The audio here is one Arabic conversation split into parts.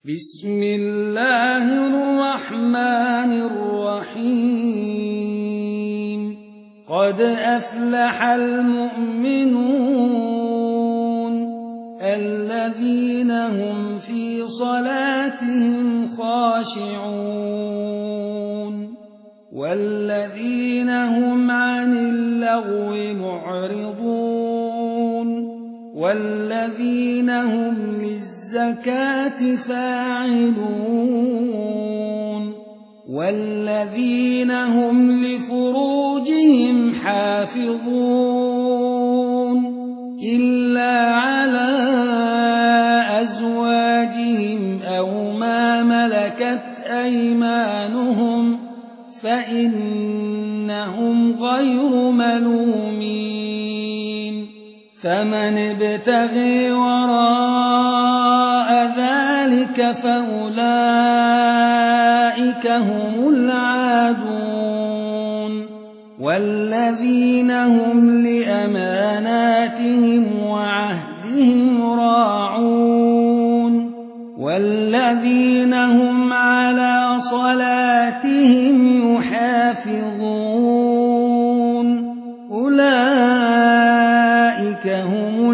بسم الله الرحمن الرحيم قد أفلح المؤمنون الذين هم في صلاتهم خاشعون والذين هم عن اللغو معرضون والذين هم للزكاة فاعلون والذين هم لفروجهم حافظون إلا على أزواجهم أو ما ملكت أيمانهم فإنهم غير ملومين فمن ابتغي وراء ذلك فأولئك هم العادون والذين هم لأماناتهم وعهدهم راعون والذين هم على صلاتهم يحافظون أولئك هم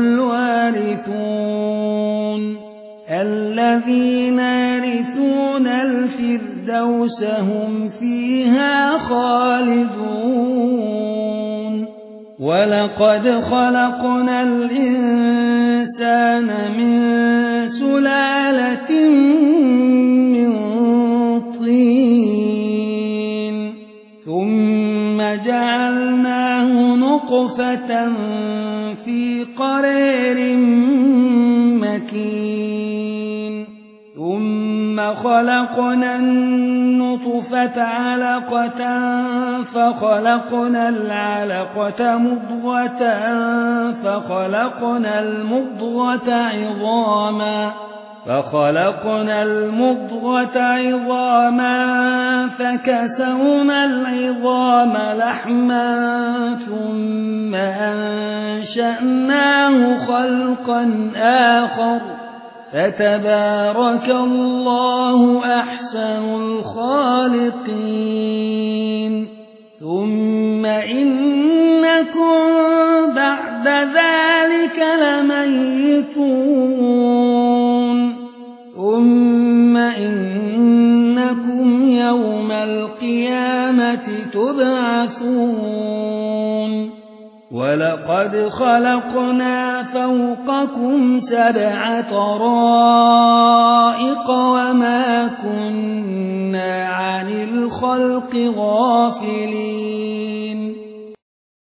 الوارثون الذين يرثون الفردوس هم فيها خالدون ولقد خلقنا الإنسان من سلالة من طين ثم جعلناه نطفة في قرير مكين ثم خلقنا النطفة علقة فخلقنا العلقة مضغة فخلقنا المضغة عظاما فكسونا العظام لحما ثم أنشأناه خلقا آخر فتبارك الله أحسن الخالقين ثم إنكم بعد ذلك لميتون ثم إنكم يوم القيامة تبعثون ولقد خلقنا فوقكم 7 طرائق وما كنا عن الخلق غافلين